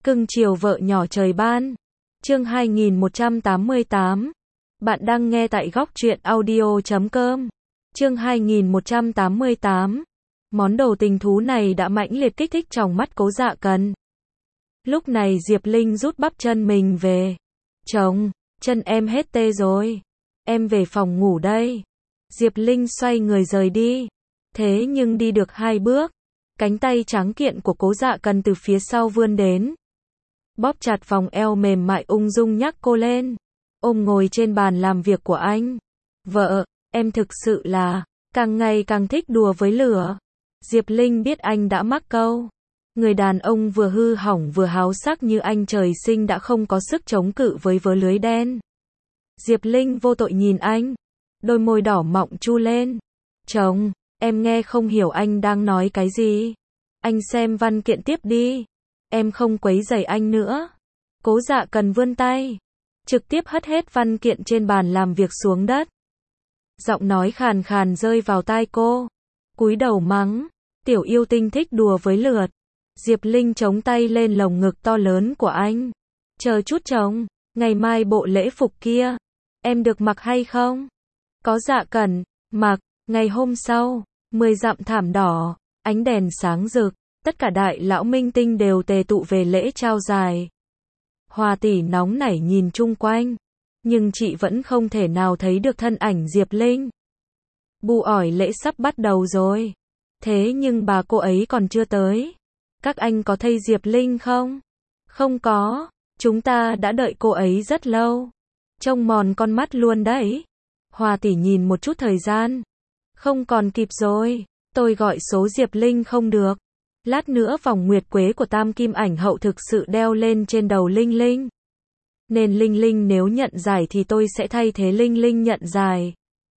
Cưng chiều vợ nhỏ trời ban. Chương 2188. Bạn đang nghe tại góc truyện audio.com. Chương 2188. Món đồ tình thú này đã mãnh liệt kích thích trong mắt Cố Dạ Cần. Lúc này Diệp Linh rút bắp chân mình về. Chồng, chân em hết tê rồi. Em về phòng ngủ đây. Diệp Linh xoay người rời đi. Thế nhưng đi được 2 bước, cánh tay trắng kiện của Cố Dạ Cần từ phía sau vươn đến. Bóp chặt vòng eo mềm mại ung dung nhắc cô lên. Ôm ngồi trên bàn làm việc của anh. Vợ, em thực sự là, càng ngày càng thích đùa với lửa. Diệp Linh biết anh đã mắc câu. Người đàn ông vừa hư hỏng vừa háo sắc như anh trời sinh đã không có sức chống cự với vớ lưới đen. Diệp Linh vô tội nhìn anh. Đôi môi đỏ mọng chu lên. Chồng, em nghe không hiểu anh đang nói cái gì. Anh xem văn kiện tiếp đi. Em không quấy rầy anh nữa. Cố Dạ Cần vươn tay, trực tiếp hất hết văn kiện trên bàn làm việc xuống đất. Giọng nói khàn khàn rơi vào tai cô. Cúi đầu mắng, tiểu yêu tinh thích đùa với lượt. Diệp Linh chống tay lên lồng ngực to lớn của anh. Chờ chút chồng, ngày mai bộ lễ phục kia, em được mặc hay không? Có Dạ Cần, mặc. Ngày hôm sau, 10 dặm thảm đỏ, ánh đèn sáng rực, tất cả đại lão minh tinh đều tề tụ về lễ trao giải. Hòa tỷ nóng nảy nhìn chung quanh, nhưng chị vẫn không thể nào thấy được thân ảnh Diệp Linh. Bu ỏi lễ sắp bắt đầu rồi. Thế nhưng bà cô ấy còn chưa tới. Các anh có thấy Diệp Linh không? Không có, chúng ta đã đợi cô ấy rất lâu. Trông mòn con mắt luôn đấy. Hòa tỷ nhìn một chút thời gian. Không còn kịp rồi, tôi gọi số Diệp Linh không được. Lát nữa vòng nguyệt quế của Tam Kim Ảnh Hậu thực sự đeo lên trên đầu Linh Linh. Nên Linh Linh nếu nhận giải thì tôi sẽ thay thế Linh Linh nhận giải.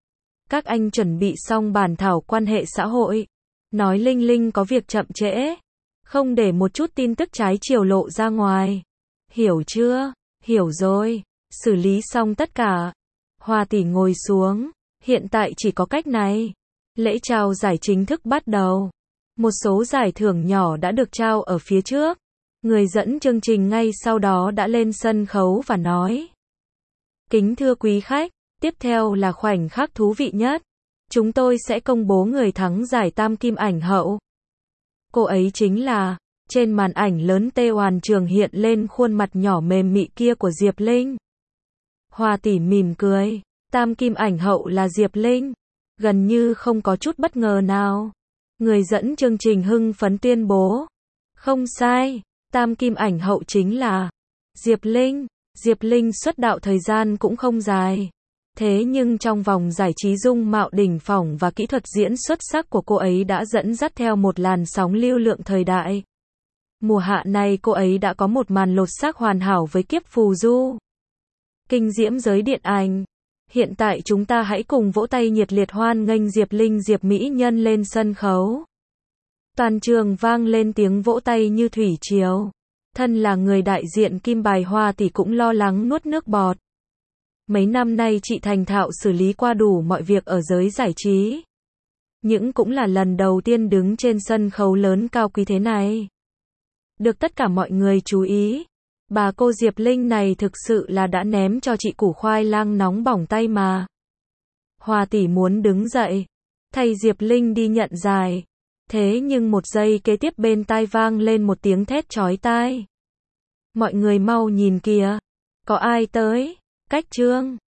Các anh chuẩn bị xong bản thảo quan hệ xã hội. Nói Linh Linh có việc chậm trễ. Không để một chút tin tức trái chiều lộ ra ngoài. Hiểu chưa? Hiểu rồi. Xử lý xong tất cả. Hòa tỷ ngồi xuống. Hiện tại chỉ có cách này. Lễ trao giải chính thức bắt đầu. Một số giải thưởng nhỏ đã được trao ở phía trước. Người dẫn chương trình ngay sau đó đã lên sân khấu và nói. Kính thưa quý khách, tiếp theo là khoảnh khắc thú vị nhất. Chúng tôi sẽ công bố người thắng giải Tam Kim Ảnh Hậu. Cô ấy chính là, trên màn ảnh lớn tê hoàn trường hiện lên khuôn mặt nhỏ mềm mị kia của Diệp Linh. Hòa tỷ mỉm cười. Tam Kim Ảnh Hậu là Diệp Linh. Gần như không có chút bất ngờ nào. Người dẫn chương trình hưng phấn tuyên bố. Không sai, Tam Kim Ảnh Hậu chính là Diệp Linh. Diệp Linh xuất đạo thời gian cũng không dài. Thế nhưng trong vòng giải trí dung mạo đỉnh phỏng và kỹ thuật diễn xuất sắc của cô ấy đã dẫn dắt theo một làn sóng lưu lượng thời đại. Mùa hạ này cô ấy đã có một màn lột xác hoàn hảo với Kiếp Phù Du. Kinh diễm giới điện ảnh. Hiện tại chúng ta hãy cùng vỗ tay nhiệt liệt hoan nghênh Diệp Linh Diệp Mỹ Nhân lên sân khấu. Toàn trường vang lên tiếng vỗ tay như thủy triều. Thân là người đại diện Kim Bài Hoa thì cũng lo lắng nuốt nước bọt. Mấy năm nay chị thành thạo xử lý qua đủ mọi việc ở giới giải trí. Nhưng cũng là lần đầu tiên đứng trên sân khấu lớn cao quý thế này. Được tất cả mọi người chú ý. Bà cô Diệp Linh này thực sự là đã ném cho chị củ khoai lang nóng bỏng tay mà. Hòa tỷ muốn đứng dậy, thay Diệp Linh đi nhận giải. Thế nhưng một giây kế tiếp bên tai vang lên một tiếng thét chói tai. Mọi người mau nhìn kìa, có ai tới? Cách trương,